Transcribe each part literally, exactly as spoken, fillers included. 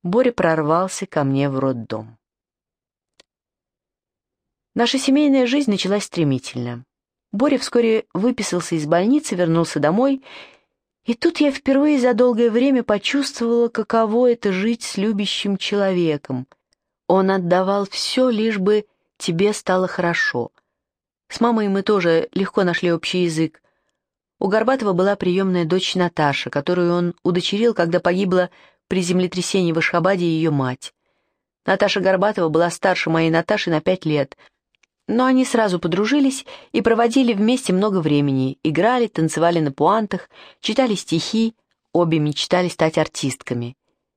Боря прорвался ко мне в роддом. Наша семейная жизнь началась стремительно. Боря вскоре выписался из больницы, вернулся домой, и тут я впервые за долгое время почувствовала, каково это жить с любящим человеком. Он отдавал все, лишь бы тебе стало хорошо. С мамой мы тоже легко нашли общий язык. У Горбатова была приемная дочь Наташа, которую он удочерил, когда погибла при землетрясении в Ашхабаде ее мать. Наташа Горбатова была старше моей Наташи на пять лет, но они сразу подружились и проводили вместе много времени, играли, танцевали на пуантах, читали стихи, обе мечтали стать артистками.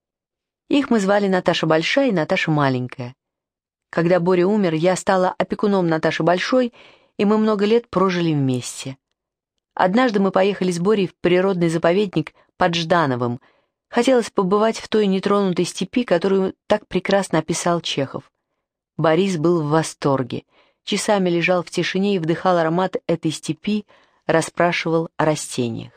Их мы звали Наташа Большая и Наташа Маленькая. Когда Боря умер, я стала опекуном Наташи Большой, и мы много лет прожили вместе. Однажды мы поехали с Борей в природный заповедник под Ждановым. Хотелось побывать в той нетронутой степи, которую так прекрасно описал Чехов. Борис был в восторге. Часами лежал в тишине и вдыхал аромат этой степи, расспрашивал о растениях.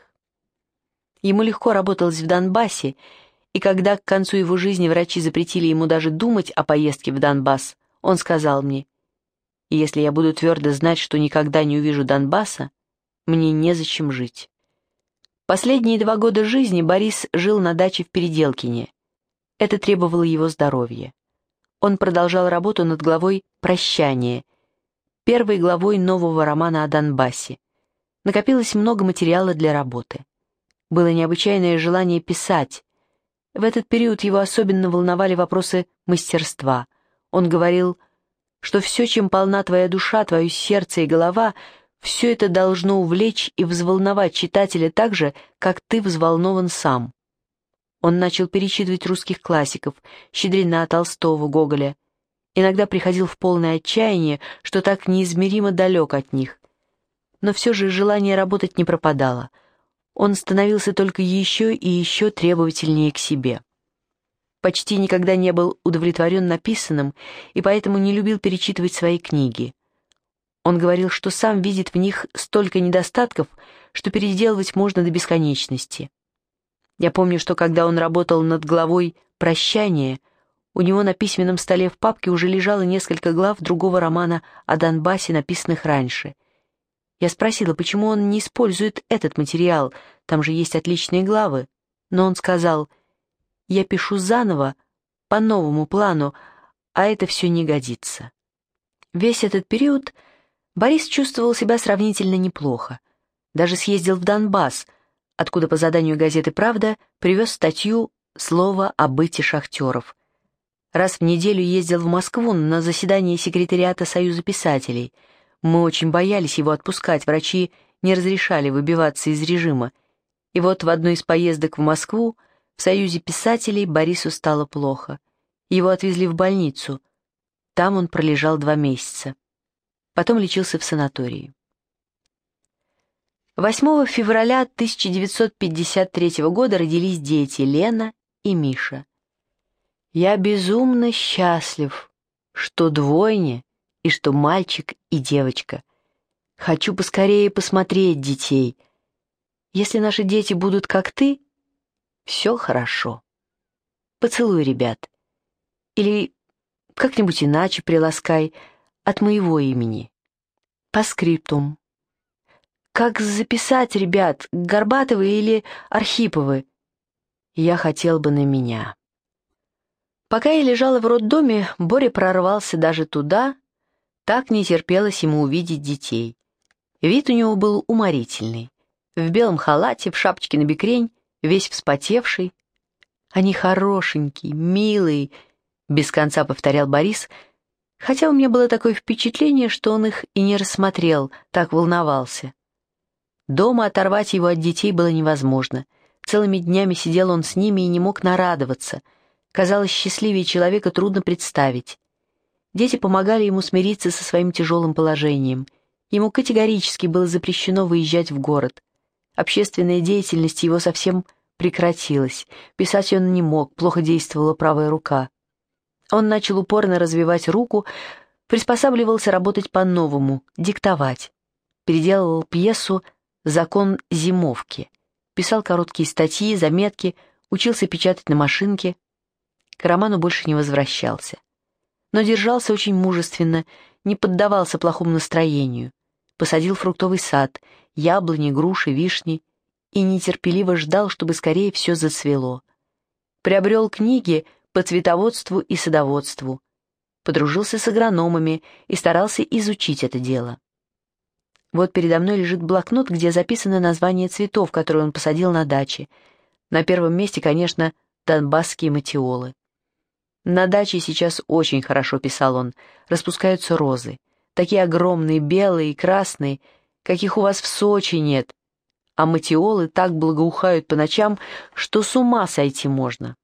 Ему легко работалось в Донбассе, и когда к концу его жизни врачи запретили ему даже думать о поездке в Донбасс, он сказал мне: «Если я буду твердо знать, что никогда не увижу Донбасса, мне незачем жить». Последние два года жизни Борис жил на даче в Переделкине. Это требовало его здоровья. Он продолжал работу над главой «Прощание», первой главой нового романа о Донбассе. Накопилось много материала для работы. Было необычайное желание писать. В этот период его особенно волновали вопросы мастерства. Он говорил, что все, чем полна твоя душа, твое сердце и голова, все это должно увлечь и взволновать читателя так же, как ты взволнован сам. Он начал перечитывать русских классиков — Щедрина, Толстого, Гоголя. Иногда приходил в полное отчаяние, что так неизмеримо далек от них. Но все же желание работать не пропадало. Он становился только еще и еще требовательнее к себе. Почти никогда не был удовлетворен написанным и поэтому не любил перечитывать свои книги. Он говорил, что сам видит в них столько недостатков, что переделывать можно до бесконечности. Я помню, что когда он работал над главой «Прощание», у него на письменном столе в папке уже лежало несколько глав другого романа о Донбассе, написанных раньше. Я спросила, почему он не использует этот материал, там же есть отличные главы. Но он сказал: «Я пишу заново, по новому плану, а это все не годится». Весь этот период Борис чувствовал себя сравнительно неплохо. Даже съездил в Донбасс, откуда по заданию газеты «Правда» привез статью «Слово о быте шахтеров». Раз в неделю ездил в Москву на заседание секретариата Союза писателей. Мы очень боялись его отпускать, врачи не разрешали выбиваться из режима. И вот в одной из поездок в Москву в Союзе писателей Борису стало плохо. Его отвезли в больницу. Там он пролежал два месяца. Потом лечился в санатории. восьмого февраля тысяча девятьсот пятьдесят третьего года родились дети Лена и Миша. Я безумно счастлив, что двойня, и что мальчик и девочка. Хочу поскорее посмотреть детей. Если наши дети будут как ты, все хорошо. Поцелуй, ребят. Или как-нибудь иначе приласкай от моего имени. По скриптум. Как записать, ребят, Горбатовы или Архиповы? Я хотел бы на меня. Пока я лежала в роддоме, Боря прорвался даже туда, так не терпелось ему увидеть детей. Вид у него был уморительный. В белом халате, в шапочке на бекрень, весь вспотевший. «Они хорошенькие, милые», — без конца повторял Борис, хотя у меня было такое впечатление, что он их и не рассмотрел, так волновался. Дома оторвать его от детей было невозможно. Целыми днями сидел он с ними и не мог нарадоваться. Казалось, счастливее человека трудно представить. Дети помогали ему смириться со своим тяжелым положением. Ему категорически было запрещено выезжать в город. Общественная деятельность его совсем прекратилась. Писать он не мог, плохо действовала правая рука. Он начал упорно развивать руку, приспосабливался работать по-новому, диктовать. Переделывал пьесу «Закон зимовки». Писал короткие статьи, заметки, учился печатать на машинке. к роману больше не возвращался. Но держался очень мужественно, не поддавался плохому настроению. Посадил фруктовый сад, яблони, груши, вишни и нетерпеливо ждал, чтобы скорее все зацвело. Приобрел книги по цветоводству и садоводству, подружился с агрономами и старался изучить это дело. Вот передо мной лежит блокнот, где записано название цветов, которые он посадил на даче. На первом месте, конечно, донбасские матиолы. «На даче сейчас очень хорошо», — писал он, — «распускаются розы. Такие огромные, белые и красные, каких у вас в Сочи нет. А матиолы так благоухают по ночам, что с ума сойти можно».